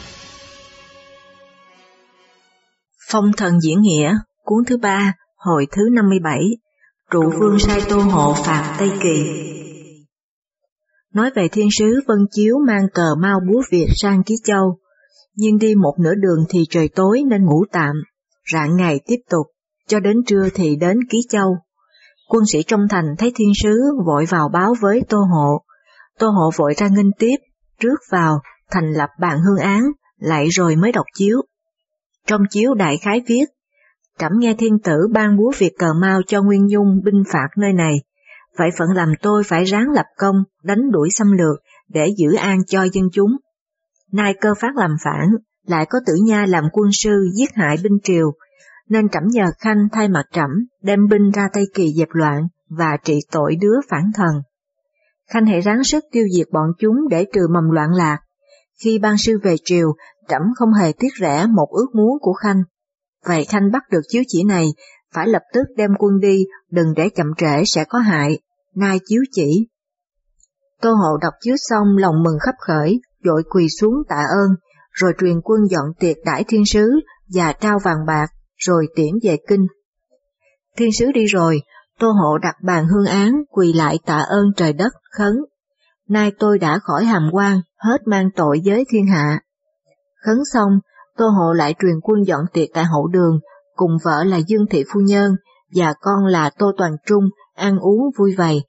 Phong thần diễn nghĩa, cuốn thứ 3, hồi thứ 57, Trụ Vương sai Tô Hộ phạt Tây Kỳ. Nói về thiên sứ Vân Chiếu mang cờ Mao búa Việt sang Ký Châu, nhưng đi một nửa đường thì trời tối nên ngủ tạm, rạng ngày tiếp tục, cho đến trưa thì đến Ký Châu. Quân sĩ trong thành thấy thiên sứ vội vào báo với Tô Hộ. Tô Hộ vội ra nghênh tiếp, rước vào, thành lập bàn hương án, lại rồi mới đọc chiếu. Trong chiếu đại khái viết, trẫm nghe thiên tử ban búa Việt cờ Mao cho Nguyên Dung binh phạt nơi này, vậy phận làm tôi phải ráng lập công, đánh đuổi xâm lược, để giữ an cho dân chúng. Nay Cơ Phát làm phản, lại có Tử Nha làm quân sư giết hại binh triều, nên trẫm nhờ Khanh thay mặt trẫm đem binh ra Tây Kỳ dẹp loạn và trị tội đứa phản thần. Khanh hãy ráng sức tiêu diệt bọn chúng để trừ mầm loạn lạc. Khi ban sư về triều, trẫm không hề tiếc rẻ một ước muốn của Khanh. Vậy Khanh bắt được chiếu chỉ này, phải lập tức đem quân đi, đừng để chậm trễ sẽ có hại. Nay chiếu chỉ. Tô Hộ đọc chiếu xong lòng mừng khắp khởi, vội quỳ xuống tạ ơn, rồi truyền quân dọn tiệc đãi thiên sứ và trao vàng bạc, rồi tiễn về kinh. Thiên sứ đi rồi, Tô Hộ đặt bàn hương án, quỳ lại tạ ơn trời đất, khấn. Nay tôi đã khỏi hàm quan, hết mang tội với thiên hạ. Khấn xong, Tô Hộ lại truyền quân dọn tiệc tại hậu đường, cùng vợ là Dương Thị Phu Nhân, và con là Tô Toàn Trung, ăn uống vui vầy.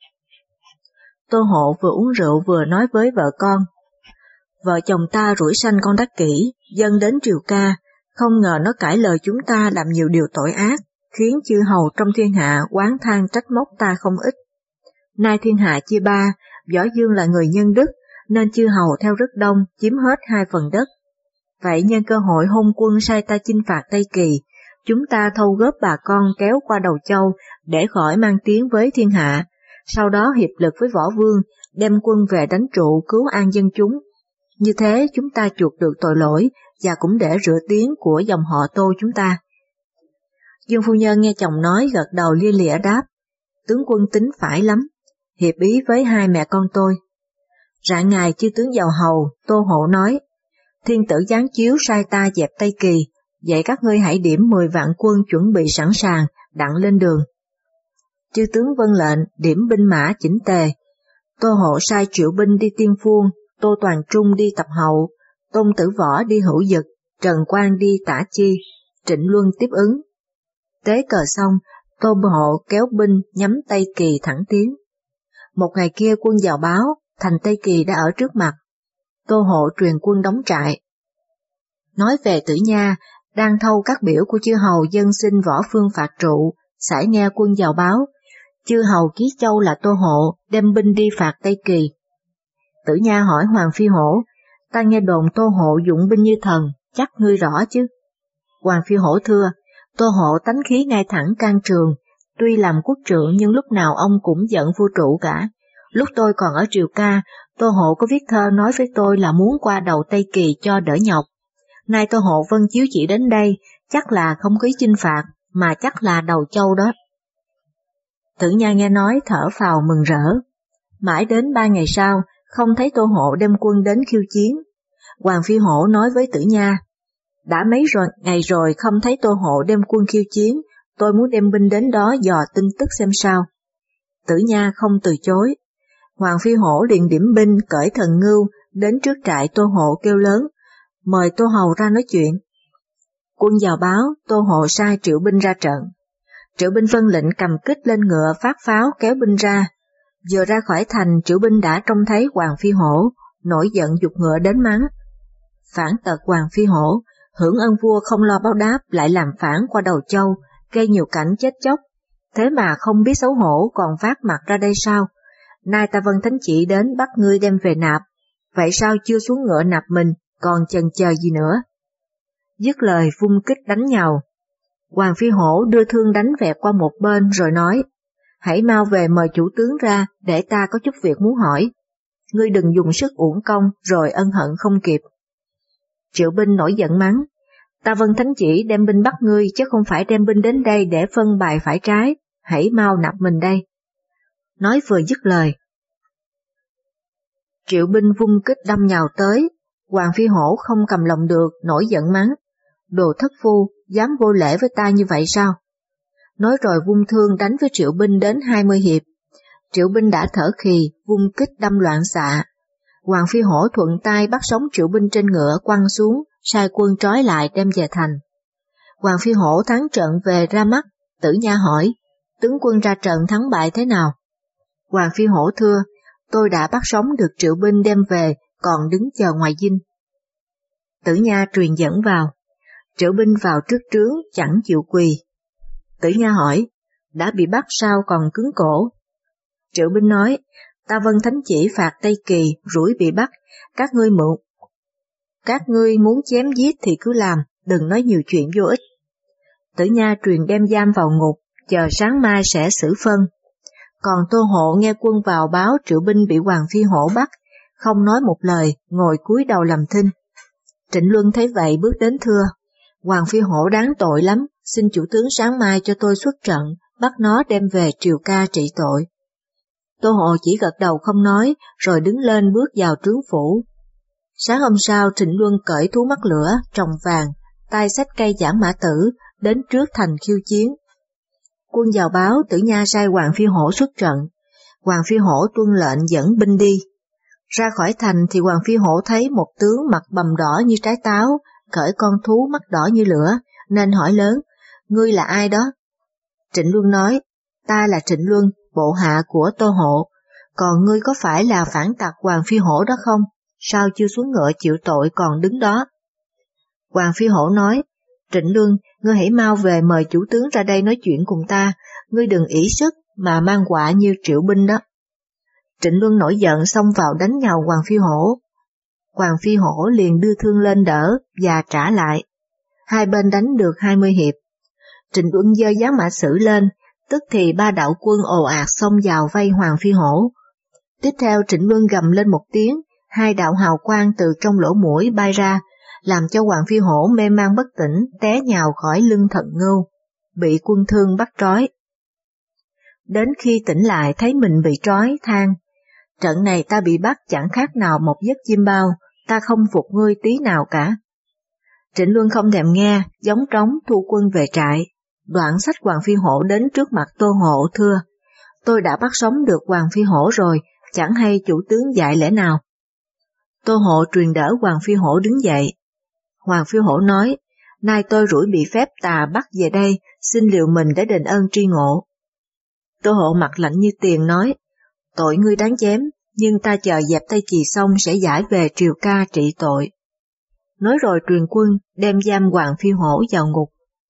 Tô Hộ vừa uống rượu vừa nói với vợ con. Vợ chồng ta rủi sanh con Đắc Kỷ, dâng đến triều ca, không ngờ nó cãi lời chúng ta làm nhiều điều tội ác, khiến chư hầu trong thiên hạ oán than trách móc ta không ít. Nay thiên hạ chia ba, Võ Dương là người nhân đức, nên chư hầu theo rất đông, chiếm hết 2 phần đất. Vậy nhân cơ hội hôn quân sai ta chinh phạt Tây Kỳ, chúng ta thâu góp bà con kéo qua đầu châu để khỏi mang tiếng với thiên hạ, sau đó hiệp lực với Võ Vương, đem quân về đánh trụ cứu an dân chúng. Như thế chúng ta chuộc được tội lỗi và cũng để rửa tiếng của dòng họ Tô chúng ta. Dương Phu Nhân nghe chồng nói gật đầu lia lịa đáp, tướng quân tính phải lắm, hiệp ý với 2 mẹ con tôi. Rạng ngày chư tướng vào hầu, Tô Hộ nói, thiên tử giáng chiếu sai ta dẹp Tây Kỳ, vậy các ngươi hãy điểm 10 vạn quân chuẩn bị sẵn sàng, đặng lên đường. Chư tướng vâng lệnh, điểm binh mã chỉnh tề. Tô Hộ sai Triệu binh đi tiên phong, Tô Toàn Trung đi tập hậu, Tôn Tử Võ đi hữu dực, Trần Quang đi tả chi, Trịnh Luân tiếp ứng. Tế cờ xong, Tô Hộ kéo binh nhắm Tây Kỳ thẳng tiến. Một ngày kia quân vào báo, thành Tây Kỳ đã ở trước mặt. Tô Hộ truyền quân đóng trại. Nói về Tử Nha, đang thâu các biểu của chư hầu dân xin Võ Phương phạt trụ, sải nghe quân vào báo, chư hầu Ký Châu là Tô Hộ đem binh đi phạt Tây Kỳ. Tử Nha hỏi Hoàng Phi Hổ, ta nghe đồn Tô Hộ dụng binh như thần, chắc ngươi rõ chứ? Hoàng Phi Hổ thưa, Tô Hộ tánh khí ngay thẳng can trường, tuy làm quốc trượng nhưng lúc nào ông cũng giận vua trụ cả. Lúc tôi còn ở triều ca, Tô Hộ có viết thơ nói với tôi là muốn qua đầu Tây Kỳ cho đỡ nhọc. Nay Tô Hộ vân chiếu chỉ đến đây, chắc là không có ý chinh phạt, mà chắc là đầu châu đó. Tử Nha nghe nói thở phào mừng rỡ. Mãi đến 3 ngày sau, không thấy Tô Hộ đem quân đến khiêu chiến. Hoàng Phi Hổ nói với Tử Nha, đã mấy ngày rồi không thấy Tô Hộ đem quân khiêu chiến, tôi muốn đem binh đến đó dò tin tức xem sao. Tử Nha không từ chối. Hoàng Phi Hổ liền điểm binh cởi thần ngưu đến trước trại Tô Hộ kêu lớn, mời Tô Hầu ra nói chuyện. Quân vào báo, Tô Hộ sai Triệu binh ra trận. Triệu binh vâng lệnh cầm kích lên ngựa phát pháo kéo binh ra. Vừa ra khỏi thành, Triệu binh đã trông thấy Hoàng Phi Hổ, nổi giận giục ngựa đến mắng. Phản tật Hoàng Phi Hổ, hưởng ơn vua không lo báo đáp lại làm phản qua đầu châu, gây nhiều cảnh chết chóc. Thế mà không biết xấu hổ còn vác mặt ra đây sao? Nay ta vâng thánh chỉ đến bắt ngươi đem về nạp, vậy sao chưa xuống ngựa nạp mình, còn chần chờ gì nữa? Dứt lời vung kích đánh nhau. Hoàng Phi Hổ đưa thương đánh vẹt qua một bên rồi nói, hãy mau về mời chủ tướng ra để ta có chút việc muốn hỏi. Ngươi đừng dùng sức uổng công rồi ân hận không kịp. Triệu binh nổi giận mắng, ta vâng thánh chỉ đem binh bắt ngươi chứ không phải đem binh đến đây để phân bài phải trái, hãy mau nạp mình đây. Nói vừa dứt lời, Triệu binh vung kích đâm nhào tới, Hoàng Phi Hổ không cầm lòng được, nổi giận mắng: Đồ thất phu, dám vô lễ với ta như vậy sao? Nói rồi vung thương đánh với Triệu Binh đến 20 hiệp. Triệu Binh đã thở khì, vung kích đâm loạn xạ. Hoàng Phi Hổ thuận tay bắt sống Triệu Binh trên ngựa quăng xuống, sai quân trói lại đem về thành. Hoàng Phi Hổ thắng trận về ra mắt, Tử Nha hỏi: tướng quân ra trận thắng bại thế nào? Hoàng Phi Hổ thưa: tôi đã bắt sống được Triệu Binh đem về, còn đứng chờ ngoài dinh. Tử Nha truyền dẫn vào. Triệu Binh vào trước trướng chẳng chịu quỳ. Tử Nha hỏi: đã bị bắt sao còn cứng cổ? Triệu Binh nói: ta vâng thánh chỉ phạt Tây Kỳ, rủi bị bắt, các ngươi muốn chém giết thì cứ làm, đừng nói nhiều chuyện vô ích. Tử Nha truyền đem giam vào ngục, chờ sáng mai sẽ xử phân. Còn Tô Hộ nghe quân vào báo Triệu Binh bị Hoàng Phi Hổ bắt, không nói một lời, ngồi cúi đầu làm thinh. Trịnh Luân thấy vậy bước đến thưa: Hoàng Phi Hổ đáng tội lắm, xin chủ tướng sáng mai cho tôi xuất trận, bắt nó đem về triều ca trị tội. Tô Hộ chỉ gật đầu không nói, rồi đứng lên bước vào trướng phủ. Sáng hôm sau, Trịnh Luân cởi thú mắt lửa, trồng vàng, tay xách cây giảng mã tử, đến trước thành khiêu chiến. Quân vào báo Tử Nha sai Hoàng Phi Hổ xuất trận. Hoàng Phi Hổ tuân lệnh dẫn binh đi. Ra khỏi thành thì Hoàng Phi Hổ thấy một tướng mặt bầm đỏ như trái táo, cởi con thú mắt đỏ như lửa, nên hỏi lớn: ngươi là ai đó? Trịnh Luân nói: ta là Trịnh Luân, bộ hạ của Tô Hộ. Còn ngươi có phải là phản tặc Hoàng Phi Hổ đó không? Sao chưa xuống ngựa chịu tội còn đứng đó? Hoàng Phi Hổ nói: Trịnh Luân, ngươi hãy mau về mời chủ tướng ra đây nói chuyện cùng ta, ngươi đừng ỷ sức mà mang họa như Triệu Binh đó. Trịnh Luân nổi giận xông vào đánh nhào Hoàng Phi Hổ. Hoàng Phi Hổ liền đưa thương lên đỡ và trả lại. Hai bên đánh được 20 hiệp. Trịnh Luân giơ giáng mã sử lên, tức thì ba đạo quân ồ ạt xông vào vây Hoàng Phi Hổ. Tiếp theo Trịnh Luân gầm lên một tiếng, hai đạo hào quang từ trong lỗ mũi bay ra, làm cho Hoàng Phi Hổ mê man bất tỉnh, té nhào khỏi lưng Thần Ngưu, bị quân thương bắt trói. Đến khi tỉnh lại thấy mình bị trói, than: trận này ta bị bắt chẳng khác nào một giấc chim bao, ta không phục ngươi tí nào cả. Trịnh Luân không thèm nghe, giống trống thu quân về trại. Đoạn xách Hoàng Phi Hổ đến trước mặt Tô Hộ thưa: tôi đã bắt sống được Hoàng Phi Hổ rồi, chẳng hay chủ tướng dạy lẽ nào? Tô Hộ truyền đỡ Hoàng Phi Hổ đứng dậy. Hoàng Phi Hổ nói: nay tôi rủi bị phép tà bắt về đây, xin liều mình để đền ơn tri ngộ. Tô Hộ mặt lạnh như tiền nói: tội ngươi đáng chém, nhưng ta chờ dẹp Tây Kỳ xong sẽ giải về triều ca trị tội. Nói rồi truyền quân đem giam Hoàng Phi Hổ vào ngục.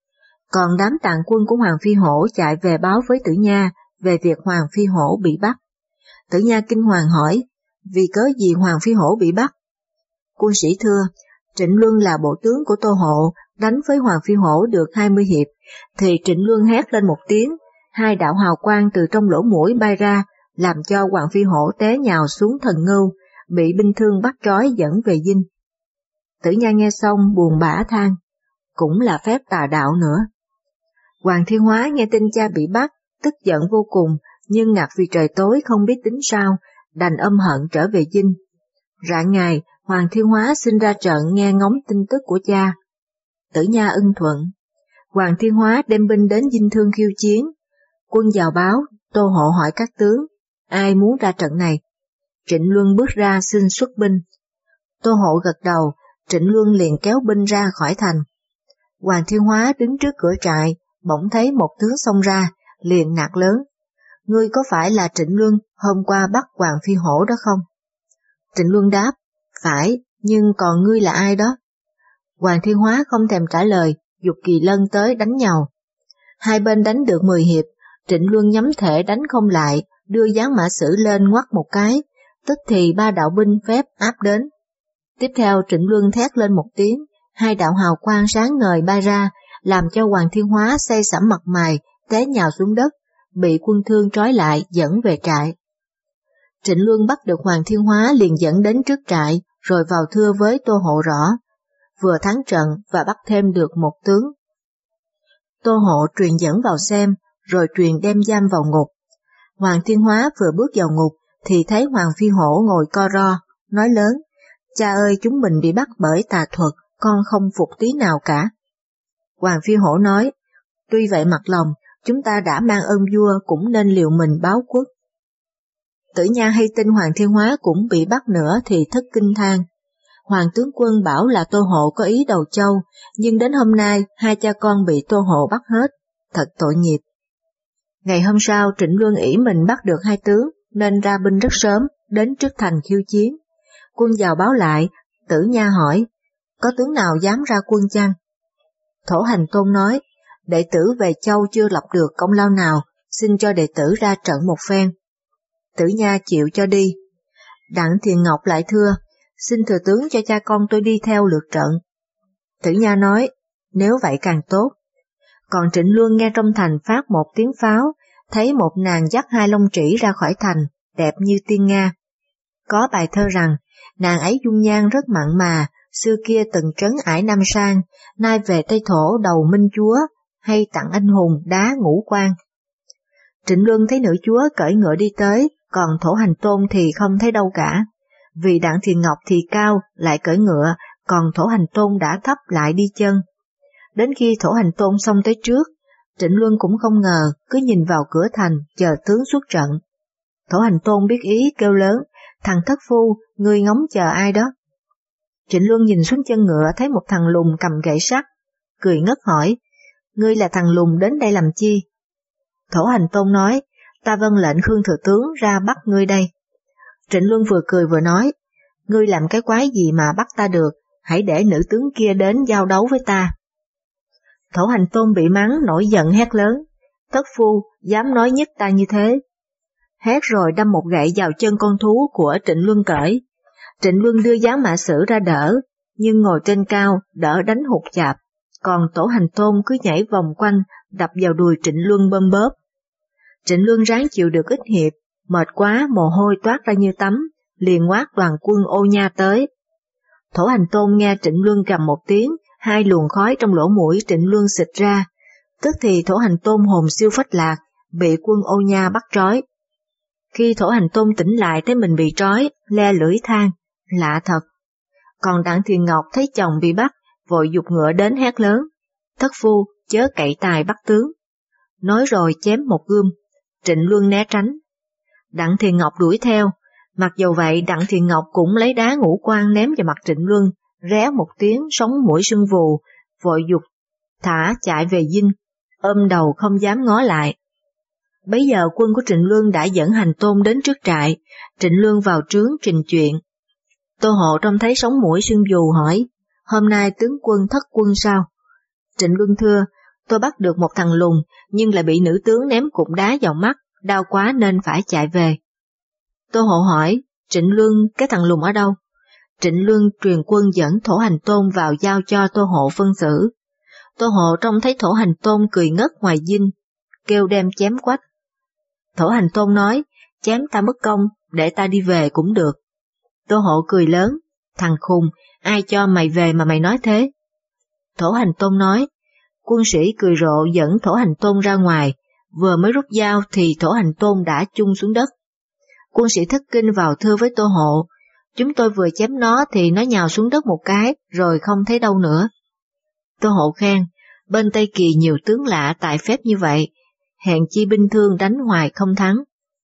Còn đám tàn quân của Hoàng Phi Hổ chạy về báo với Tử Nha về việc Hoàng Phi Hổ bị bắt. Tử Nha kinh hoàng hỏi: vì cớ gì Hoàng Phi Hổ bị bắt? Quân sĩ thưa: Trịnh Luân là bộ tướng của Tô Hộ, đánh với Hoàng Phi Hổ được 20 hiệp, thì Trịnh Luân hét lên một tiếng, hai đạo hào quang từ trong lỗ mũi bay ra, làm cho Hoàng Phi Hổ té nhào xuống Thần Ngưu, bị binh thương bắt trói dẫn về dinh. Tử Nha nghe xong buồn bã than: cũng là phép tà đạo nữa. Hoàng Thiên Hóa nghe tin cha bị bắt, tức giận vô cùng, nhưng ngặt vì trời tối không biết tính sao, đành âm hận trở về dinh. Rạng ngày, Hoàng Thiên Hóa xin ra trận nghe ngóng tin tức của cha. Tử Nha ưng thuận. Hoàng Thiên Hóa đem binh đến dinh Thương khiêu chiến. Quân vào báo, Tô Hộ hỏi các tướng: ai muốn ra trận này? Trịnh Luân bước ra xin xuất binh. Tô Hộ gật đầu, Trịnh Luân liền kéo binh ra khỏi thành. Hoàng Thiên Hóa đứng trước cửa trại, bỗng thấy một tướng xông ra, liền nạt lớn: ngươi có phải là Trịnh Luân hôm qua bắt Hoàng Phi Hổ đó không? Trịnh Luân đáp: phải, nhưng còn ngươi là ai đó? Hoàng Thiên Hóa không thèm trả lời, giục Kỳ Lân tới đánh nhau. Hai bên đánh được 10 hiệp, Trịnh Luân nhắm thể đánh không lại, đưa giáng mã sử lên ngoắt một cái, tức thì ba đạo binh phép áp đến. Tiếp theo Trịnh Luân thét lên một tiếng, hai đạo hào quang sáng ngời bay ra, làm cho Hoàng Thiên Hóa say sẩm mặt mày, té nhào xuống đất, bị quân thương trói lại dẫn về trại. Trịnh Luân bắt được Hoàng Thiên Hóa liền dẫn đến trước trại, rồi vào thưa với Tô Hộ rõ, vừa thắng trận và bắt thêm được một tướng. Tô Hộ truyền dẫn vào xem, rồi truyền đem giam vào ngục. Hoàng Thiên Hóa vừa bước vào ngục, thì thấy Hoàng Phi Hổ ngồi co ro, nói lớn: Cha ơi, chúng mình bị bắt bởi tà thuật, con không phục tí nào cả. Hoàng Phi Hổ nói, tuy vậy mặt lòng, chúng ta đã mang ơn vua cũng nên liều mình báo quốc. Tử Nha hay tin Hoàng Thiên Hóa cũng bị bắt nữa thì thất kinh than. Hoàng tướng quân bảo là Tô Hộ có ý đầu châu, nhưng đến hôm nay hai cha con bị Tô Hộ bắt hết, thật tội nghiệp. Ngày hôm sau Trịnh Luân ỷ mình bắt được hai tướng, nên ra binh rất sớm, đến trước thành khiêu chiến. Quân vào báo lại, Tử Nha hỏi, có tướng nào dám ra quân chăng? Thổ Hành Tôn nói, đệ tử về châu chưa lập được công lao nào, xin cho đệ tử ra trận một phen. Tử Nha chịu cho đi. Đặng Thiền Ngọc lại thưa, xin thừa tướng cho cha con tôi đi theo lượt trận. Tử Nha nói, nếu vậy càng tốt. Còn Trịnh Luân nghe trong thành phát một tiếng pháo, thấy một nàng dắt hai lông trĩ ra khỏi thành, đẹp như tiên Nga. Có bài thơ rằng, nàng ấy dung nhan rất mặn mà, xưa kia từng trấn ải Nam Sang, nay về Tây Thổ đầu Minh Chúa, hay tặng anh hùng đá Ngũ Quan. Trịnh Luân thấy nữ chúa cởi ngựa đi tới, còn Thổ Hành Tôn thì không thấy đâu cả. Vì Đặng Thiền Ngọc thì cao, lại cởi ngựa, còn Thổ Hành Tôn đã thấp lại đi chân. Đến khi Thổ Hành Tôn xông tới trước, Trịnh Luân cũng không ngờ, cứ nhìn vào cửa thành, chờ tướng xuất trận. Thổ Hành Tôn biết ý kêu lớn, thằng thất phu, ngươi ngóng chờ ai đó? Trịnh Luân nhìn xuống chân ngựa thấy một thằng lùn cầm gậy sắt, cười ngất hỏi, ngươi là thằng lùn đến đây làm chi? Thổ Hành Tôn nói, ta vâng lệnh Khương thừa tướng ra bắt ngươi đây. Trịnh Luân vừa cười vừa nói, ngươi làm cái quái gì mà bắt ta được, hãy để nữ tướng kia đến giao đấu với ta. Thổ Hành Tôn bị mắng nổi giận hét lớn, thất phu, dám nói nhất ta như thế. Hét rồi đâm một gậy vào chân con thú của Trịnh Luân cởi. Trịnh Luân đưa Giáng Mã Sử ra đỡ, nhưng ngồi trên cao, đỡ đánh hụt chạp, còn Thổ Hành Tôn cứ nhảy vòng quanh, đập vào đùi Trịnh Luân bơm bóp. Trịnh Luân ráng chịu được ít hiệp, mệt quá mồ hôi toát ra như tắm, liền quát đoàn quân Ô Nha tới. Thổ Hành Tôn nghe Trịnh Luân gầm một tiếng, hai luồng khói trong lỗ mũi Trịnh Luân xịt ra, tức thì Thổ Hành Tôn hồn siêu phách lạc, bị quân Ô Nha bắt trói. Khi Thổ Hành Tôn tỉnh lại thấy mình bị trói, le lưỡi than, lạ thật. Còn Đặng Thiền Ngọc thấy chồng bị bắt, vội giục ngựa đến hét lớn, thất phu, chớ cậy tài bắt tướng. Nói rồi chém một gươm, Trịnh Luân né tránh. Đặng Thiền Ngọc đuổi theo, mặc dù vậy Đặng Thiền Ngọc cũng lấy đá Ngũ Quan ném vào mặt Trịnh Luân, réo một tiếng sống mũi sưng vù, vội giục thả chạy về dinh, ôm đầu không dám ngó lại. Bấy giờ quân của Trịnh Luân đã dẫn Hành Tôn đến trước trại, Trịnh Luân vào trướng trình chuyện. Tô Hộ trông thấy sống mũi sưng vù hỏi, hôm nay tướng quân thất quân sao? Trịnh Luân thưa, tôi bắt được một thằng lùn, nhưng lại bị nữ tướng ném cục đá vào mắt, đau quá nên phải chạy về. Tô Hộ hỏi, Trịnh Luân cái thằng lùn ở đâu? Trịnh Luân truyền quân dẫn Thổ Hành Tôn vào giao cho Tô Hộ phân xử. Tô Hộ trông thấy Thổ Hành Tôn cười ngất ngoài dinh, kêu đem chém quách. Thổ Hành Tôn nói, chém ta mất công, để ta đi về cũng được. Tô Hộ cười lớn, thằng khùng, ai cho mày về mà mày nói thế? Thổ Hành Tôn nói, quân sĩ cười rộ dẫn Thổ Hành Tôn ra ngoài, vừa mới rút dao thì Thổ Hành Tôn đã chung xuống đất. Quân sĩ thất kinh vào thưa với Tô Hộ, chúng tôi vừa chém nó thì nó nhào xuống đất một cái, rồi không thấy đâu nữa. Tô Hộ khen, bên Tây Kỳ nhiều tướng lạ tài phép như vậy, hèn chi binh thương đánh hoài không thắng.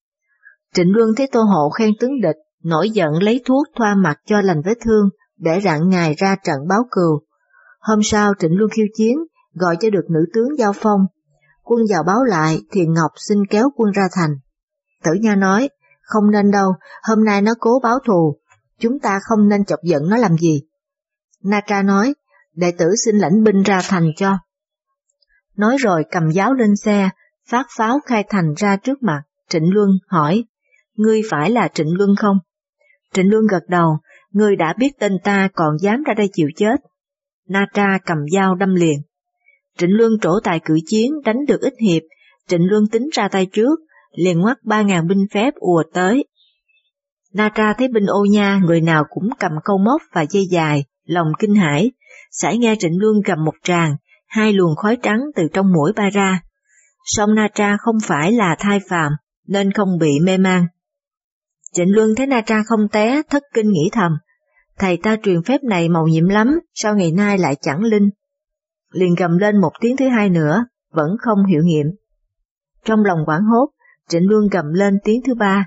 Trịnh Luân thấy Tô Hộ khen tướng địch, nổi giận lấy thuốc thoa mặt cho lành vết thương, để rạng ngày ra trận báo cừu. Hôm sau Trịnh Luân khiêu chiến, gọi cho được nữ tướng giao phong. Quân vào báo lại, Thiền Ngọc xin kéo quân ra thành. Tử Nha nói, không nên đâu, hôm nay nó cố báo thù, chúng ta không nên chọc giận nó làm gì. Na Tra nói, đệ tử xin lãnh binh ra thành cho. Nói rồi cầm giáo lên xe, phát pháo khai thành ra trước mặt. Trịnh Luân hỏi, ngươi phải là Trịnh Luân không? Trịnh Luân gật đầu, ngươi đã biết tên ta còn dám ra đây chịu chết. Na Tra cầm dao đâm liền. Trịnh Luân trổ tài cử chiến, đánh được ít hiệp, Trịnh Luân tính ra tay trước, liền ngoắt 3.000 binh phép ùa tới. Na Tra thấy binh Ô Nha người nào cũng cầm câu móc và dây dài, lòng kinh hãi, sải nghe Trịnh Luân gầm một tràng, hai luồng khói trắng từ trong mũi bay ra. Song Na Tra không phải là thai phàm, nên không bị mê man. Trịnh Luân thấy Na Tra không té, thất kinh nghĩ thầm, thầy ta truyền phép này mầu nhiệm lắm, sao ngày nay lại chẳng linh? Liền gầm lên một tiếng thứ hai nữa, vẫn không hiệu nghiệm. Trong lòng hoảng hốt, Trịnh Luân gầm lên tiếng thứ ba.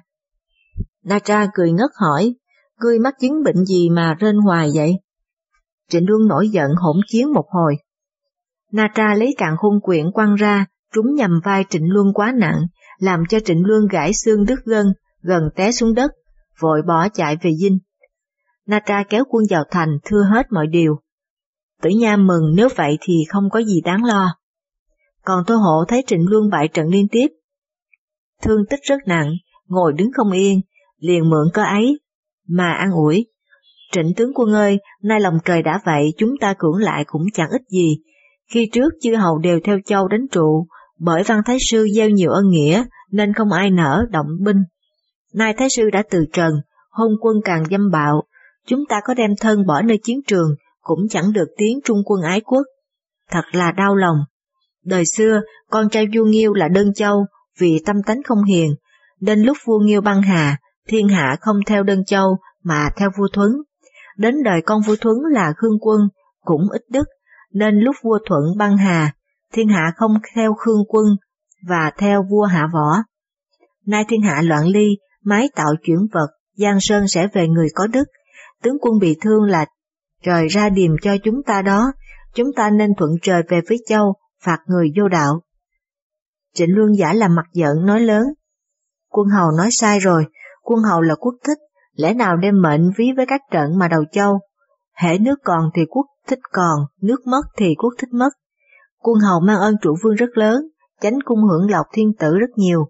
Na Tra cười ngất hỏi, ngươi mắc chứng bệnh gì mà rên hoài vậy? Trịnh Luân nổi giận hỗn chiến một hồi. Na Tra lấy càn khôn quyển quăng ra, trúng nhằm vai Trịnh Luân quá nặng, làm cho Trịnh Luân gãy xương đứt gân, gần té xuống đất, vội bỏ chạy về dinh. Na Tra kéo quân vào thành thưa hết mọi điều. Tử Nha mừng, nếu vậy thì không có gì đáng lo. Còn Tô Hộ thấy Trịnh Luân bại trận liên tiếp, thương tích rất nặng, ngồi đứng không yên, liền mượn cơ ấy mà an ủi. Trịnh tướng quân ơi, nay lòng trời đã vậy, chúng ta cưỡng lại cũng chẳng ích gì. Khi trước chư hầu đều theo Châu đánh Trụ, bởi Văn Thái Sư gieo nhiều ân nghĩa nên không ai nỡ động binh. Nay Thái Sư đã từ trần, hôn quân càng dâm bạo, chúng ta có đem thân bỏ nơi chiến trường cũng chẳng được tiếng trung quân ái quốc. Thật là đau lòng. Đời xưa, con trai vua Nghiêu là Đơn Châu, vì tâm tánh không hiền, nên lúc vua Nghiêu băng hà, thiên hạ không theo Đơn Châu mà theo vua Thuấn. Đến đời con vua Thuấn là Khương Quân, cũng ít đức, nên lúc vua Thuận băng hà, thiên hạ không theo Khương Quân và theo vua Hạ Võ. Nay thiên hạ loạn ly, mái tạo chuyển vật, Giang Sơn sẽ về người có đức. Tướng quân bị thương là trời ra điềm cho chúng ta đó, chúng ta nên thuận trời về phía Châu, phạt người vô đạo. Trịnh Luân giả làm mặt giận nói lớn. Quân hầu nói sai rồi, quân hầu là quốc thích, lẽ nào đem mệnh ví với các trận mà đầu Châu. Hễ nước còn thì quốc thích còn, nước mất thì quốc thích mất. Quân hầu mang ơn trụ vương rất lớn, chánh cung hưởng lộc thiên tử rất nhiều.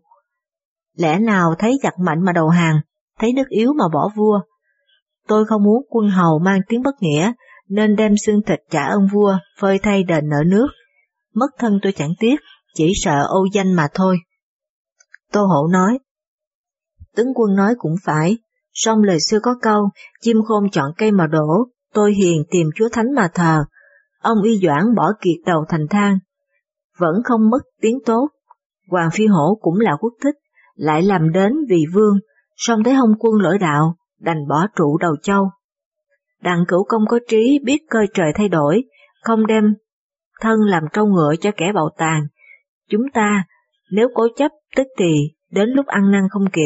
Lẽ nào thấy giặc mạnh mà đầu hàng, thấy nước yếu mà bỏ vua. Tôi không muốn quân hầu mang tiếng bất nghĩa, nên đem xương thịt trả ơn vua, phơi thay đền nợ nước. Mất thân tôi chẳng tiếc, chỉ sợ ô danh mà thôi. Tô Hộ nói, tướng quân nói cũng phải, song lời xưa có câu, chim khôn chọn cây mà đổ, tôi hiền tìm chúa thánh mà thờ. Ông Y Doãn bỏ kiệt đầu thành thang, vẫn không mất tiếng tốt. Hoàng Phi Hổ cũng là quốc thích, lại làm đến vì vương, song thấy Hông quân lỗi đạo, đành bỏ trụ đầu Châu. Đặng Cửu Công có trí biết cơ trời thay đổi, không đem thân làm trâu ngựa cho kẻ bạo tàn. Chúng ta, nếu cố chấp tức thì đến lúc ăn năn không kịp.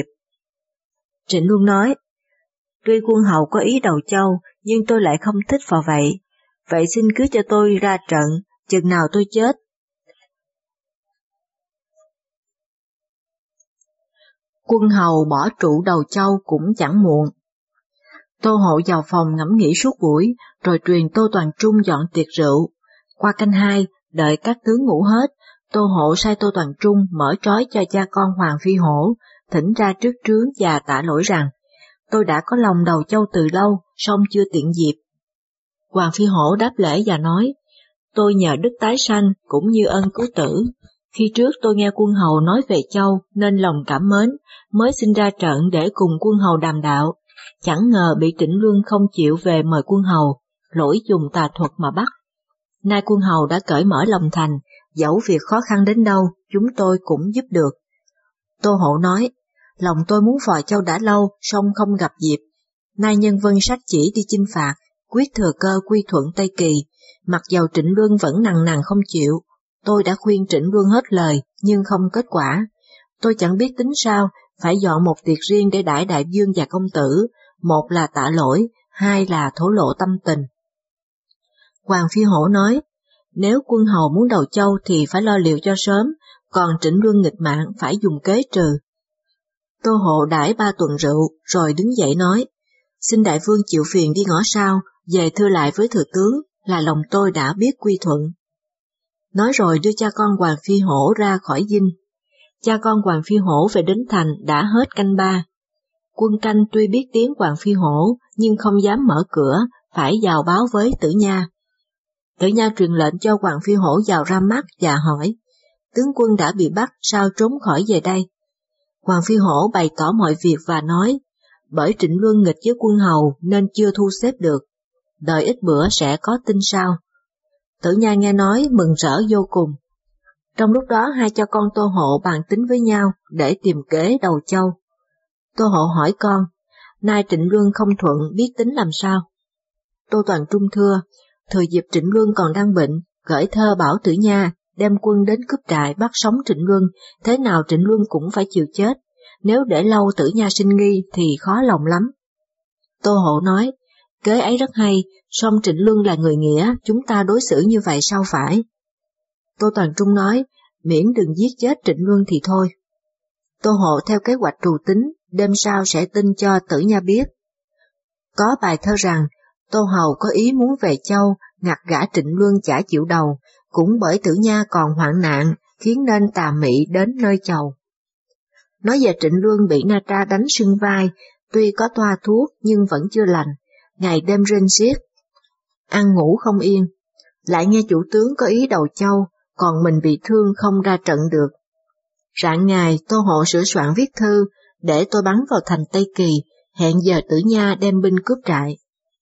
Trịnh Luân nói, tuy quân hầu có ý đầu Châu, nhưng tôi lại không thích vào vậy. Vậy xin cứ cho tôi ra trận, chừng nào tôi chết. Quân hầu bỏ trụ đầu Châu cũng chẳng muộn. Tô Hộ vào phòng ngẫm nghĩ suốt buổi, rồi truyền Tô Toàn Trung dọn tiệc rượu. Qua canh 2, đợi các tướng ngủ hết, Tô Hộ sai Tô Toàn Trung mở trói cho cha con Hoàng Phi Hổ, thỉnh ra trước trướng và tạ lỗi rằng, tôi đã có lòng đầu Châu từ lâu, song chưa tiện dịp. Hoàng Phi Hổ đáp lễ và nói, tôi nhờ đức tái sanh cũng như ân cứu tử. Khi trước tôi nghe quân hầu nói về Châu nên lòng cảm mến, mới xin ra trận để cùng quân hầu đàm đạo. Chẳng ngờ bị Trịnh Luân không chịu về mời quân hầu, lỗi dùng tà thuật mà bắt. Nay quân hầu đã cởi mở lòng thành, dẫu việc khó khăn đến đâu, chúng tôi cũng giúp được. Tô Hộ nói, lòng tôi muốn phò Châu đã lâu, song không gặp dịp. Nay nhân vân sách chỉ đi chinh phạt, quyết thừa cơ quy thuận Tây Kỳ, mặc dầu Trịnh Luân vẫn nằng nằng không chịu. Tôi đã khuyên Trịnh Luân hết lời, nhưng không kết quả. Tôi chẳng biết tính sao, phải dọn một tiệc riêng để đãi đại vương và công tử, một là tạ lỗi, hai là thổ lộ tâm tình. Hoàng Phi Hổ nói, nếu quân hầu muốn đầu Châu thì phải lo liệu cho sớm, còn Trịnh Luân nghịch mạng phải dùng kế trừ. Tô Hộ đãi 3 tuần rượu, rồi đứng dậy nói, xin đại vương chịu phiền đi ngõ sau, về thưa lại với thừa tướng, là lòng tôi đã biết quy thuận. Nói rồi đưa cha con Hoàng Phi Hổ ra khỏi dinh. Cha con Hoàng Phi Hổ về đến thành đã hết canh 3. Quân canh tuy biết tiếng Hoàng Phi Hổ, nhưng không dám mở cửa, phải vào báo với Tử Nha. Tử Nha truyền lệnh cho Hoàng Phi Hổ vào ra mắt và hỏi, tướng quân đã bị bắt, sao trốn khỏi về đây? Hoàng Phi Hổ bày tỏ mọi việc và nói, bởi Trịnh Luân nghịch với quân hầu nên chưa thu xếp được, đợi ít bữa sẽ có tin sau. Tử Nha nghe nói mừng rỡ vô cùng. Trong lúc đó hai cha con Tô Hộ bàn tính với nhau để tìm kế đầu Châu. Tô Hộ hỏi con, nay Trịnh Luân không thuận biết tính làm sao? Tô Toàn Trung thưa, thời dịp Trịnh Luân còn đang bệnh, gửi thơ bảo Tử Nha đem quân đến cướp trại bắt sống Trịnh Luân, thế nào Trịnh Luân cũng phải chịu chết, nếu để lâu Tử Nha sinh nghi thì khó lòng lắm. Tô Hộ nói, kế ấy rất hay, song Trịnh Luân là người nghĩa, chúng ta đối xử như vậy sao phải? Tô Toàn Trung nói, miễn đừng giết chết Trịnh Luân thì thôi. Tô Hộ theo kế hoạch trù tính, đêm sau sẽ tin cho Tử Nha biết. Có bài thơ rằng, Tô Hầu có ý muốn về Châu, ngặt gả Trịnh Luân chả chịu đầu, cũng bởi Tử Nha còn hoạn nạn, khiến nên tà mị đến nơi chầu. Nói về Trịnh Luân bị Na Tra đánh sưng vai, tuy có toa thuốc nhưng vẫn chưa lành, ngày đêm rên xiết, ăn ngủ không yên, lại nghe chủ tướng có ý đầu Châu, còn mình bị thương không ra trận được. Rạng ngày Tô Hộ sửa soạn viết thư, để tôi bắn vào thành Tây Kỳ, hẹn giờ Tử Nha đem binh cướp trại.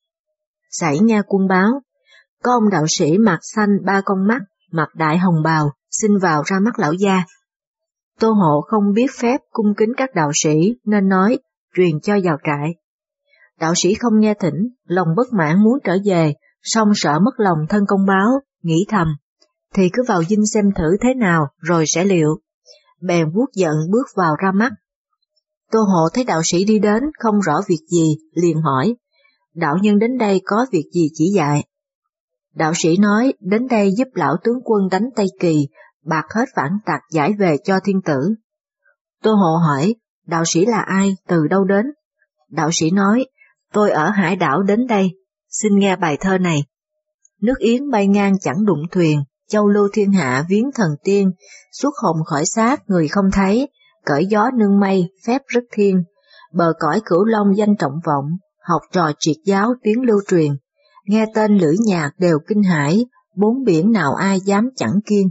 Sảy nghe quân báo, có ông đạo sĩ mặt xanh ba con mắt, mặt đại hồng bào, xin vào ra mắt lão gia. Tô Hộ không biết phép cung kính các đạo sĩ nên nói, truyền cho vào trại. Đạo sĩ không nghe thỉnh, lòng bất mãn muốn trở về, song sợ mất lòng thân công báo, nghĩ thầm, thì cứ vào dinh xem thử thế nào rồi sẽ liệu. Bèn vuốt giận bước vào ra mắt. Tô Hộ thấy đạo sĩ đi đến không rõ việc gì, liền hỏi, đạo nhân đến đây có việc gì chỉ dạy? Đạo sĩ nói, đến đây giúp lão tướng quân đánh Tây Kỳ, bạc hết phản tặc giải về cho thiên tử. Tô Hộ hỏi, đạo sĩ là ai, từ đâu đến? Đạo sĩ nói, tôi ở hải đảo đến đây, xin nghe bài thơ này. Nước Yến bay ngang chẳng đụng thuyền, châu lưu thiên hạ viếng thần tiên, xuất hồn khỏi xác người không thấy, cởi gió nương mây, phép rất thiên, bờ cõi Cửu Long danh trọng vọng, học trò triệt giáo tiếng lưu truyền, nghe tên Lữ Nhạc đều kinh hãi, bốn biển nào ai dám chẳng kiên.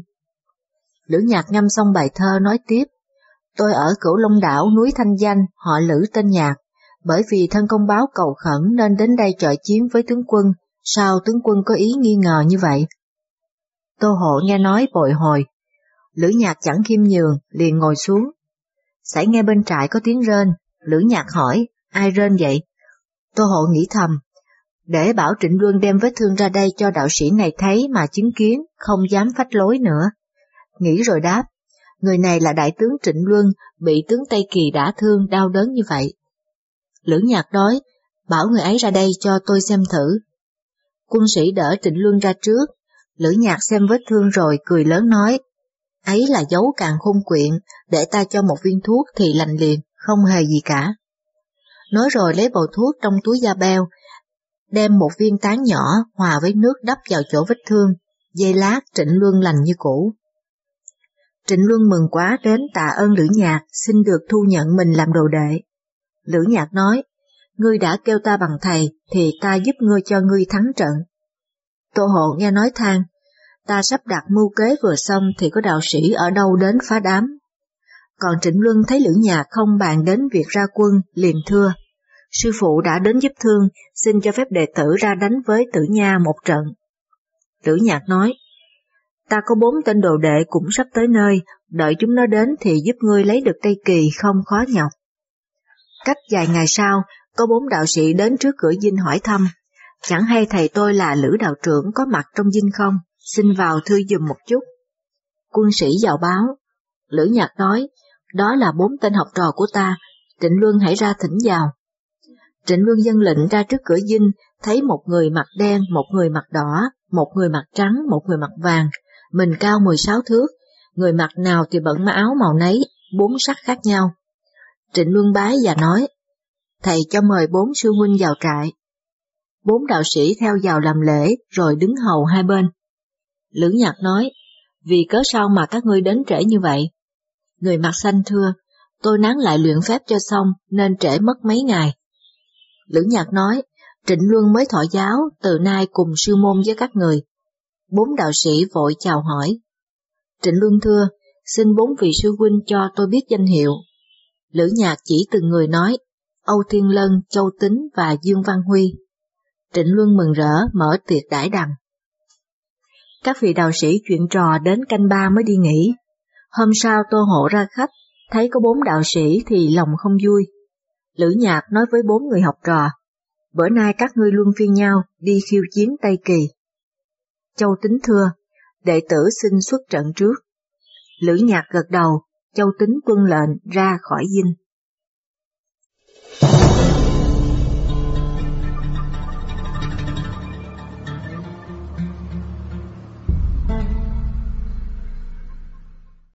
Lữ Nhạc ngâm xong bài thơ nói tiếp, tôi ở Cửu Long đảo núi Thanh Danh, họ Lữ tên Nhạc, bởi vì thân công báo cầu khẩn nên đến đây trợ chiến với tướng quân, sao tướng quân có ý nghi ngờ như vậy? Tô Hộ nghe nói bồi hồi, Lữ Nhạc chẳng khiêm nhường, liền ngồi xuống. Sảy nghe bên trại có tiếng rên, Lữ Nhạc hỏi, ai rên vậy? Tô Hộ nghĩ thầm, để bảo Trịnh Luân đem vết thương ra đây cho đạo sĩ này thấy mà chứng kiến, không dám phách lối nữa. Nghĩ rồi đáp, người này là đại tướng Trịnh Luân, bị tướng Tây Kỳ đã thương đau đớn như vậy. Lữ Nhạc nói, bảo người ấy ra đây cho tôi xem thử. Quân sĩ đỡ Trịnh Luân ra trước, Lữ Nhạc xem vết thương rồi cười lớn nói, ấy là dấu càn khôn quyện, để ta cho một viên thuốc thì lành liền, không hề gì cả. Nói rồi lấy bầu thuốc trong túi da beo, đem một viên tán nhỏ hòa với nước đắp vào chỗ vết thương, giây lát Trịnh Luân lành như cũ. Trịnh Luân mừng quá đến tạ ơn Lữ Nhạc, xin được thu nhận mình làm đồ đệ. Lữ Nhạc nói, ngươi đã kêu ta bằng thầy, thì ta giúp ngươi cho ngươi thắng trận. Tô Hộ nghe nói than, ta sắp đặt mưu kế vừa xong thì có đạo sĩ ở đâu đến phá đám. Còn Trịnh Luân thấy Lữ Nhạc không bàn đến việc ra quân, liền thưa, sư phụ đã đến giúp thương, xin cho phép đệ tử ra đánh với Tử Nha một trận. Lữ Nhạc nói, ta có 4 tên đồ đệ cũng sắp tới nơi, đợi chúng nó đến thì giúp ngươi lấy được Tây Kỳ không khó nhọc. Cách vài ngày sau, có 4 đạo sĩ đến trước cửa dinh hỏi thăm, chẳng hay thầy tôi là Lữ đạo trưởng có mặt trong dinh không, xin vào thư giùm một chút. Quân sĩ vào báo, Lữ Nhạc nói, đó là 4 tên học trò của ta, Trịnh Luân hãy ra thỉnh vào. Trịnh Luân dâng lệnh ra trước cửa dinh, thấy một người mặt đen, một người mặt đỏ, một người mặt trắng, một người mặt vàng, mình cao 16 thước, người mặt nào thì bận áo màu nấy, 4 sắc khác nhau. Trịnh Luân bái và nói, thầy cho mời 4 sư huynh vào trại. 4 đạo sĩ theo vào làm lễ rồi đứng hầu hai bên. Lữ Nhạc nói, vì cớ sao mà các ngươi đến trễ như vậy? Người mặt xanh thưa, tôi nán lại luyện phép cho xong nên trễ mất mấy ngày. Lữ Nhạc nói, Trịnh Luân mới thọ giáo, từ nay cùng sư môn với các người. 4 đạo sĩ vội chào hỏi. Trịnh Luân thưa, xin 4 vị sư huynh cho tôi biết danh hiệu. Lữ Nhạc chỉ từng người nói, Âu Thiên Lân, Châu Tính và Dương Văn Huy. Trịnh Luân mừng rỡ mở tiệc đãi đằng. Các vị đạo sĩ chuyện trò đến canh 3 mới đi nghỉ. Hôm sau Tô Hộ ra khách, thấy có 4 đạo sĩ thì lòng không vui. Lữ Nhạc nói với 4 người học trò, bữa nay các ngươi luân phiên nhau đi khiêu chiến Tây Kỳ. Châu Tính thưa, đệ tử xin xuất trận trước. Lữ Nhạc gật đầu, Châu Tính tuân lệnh ra khỏi dinh.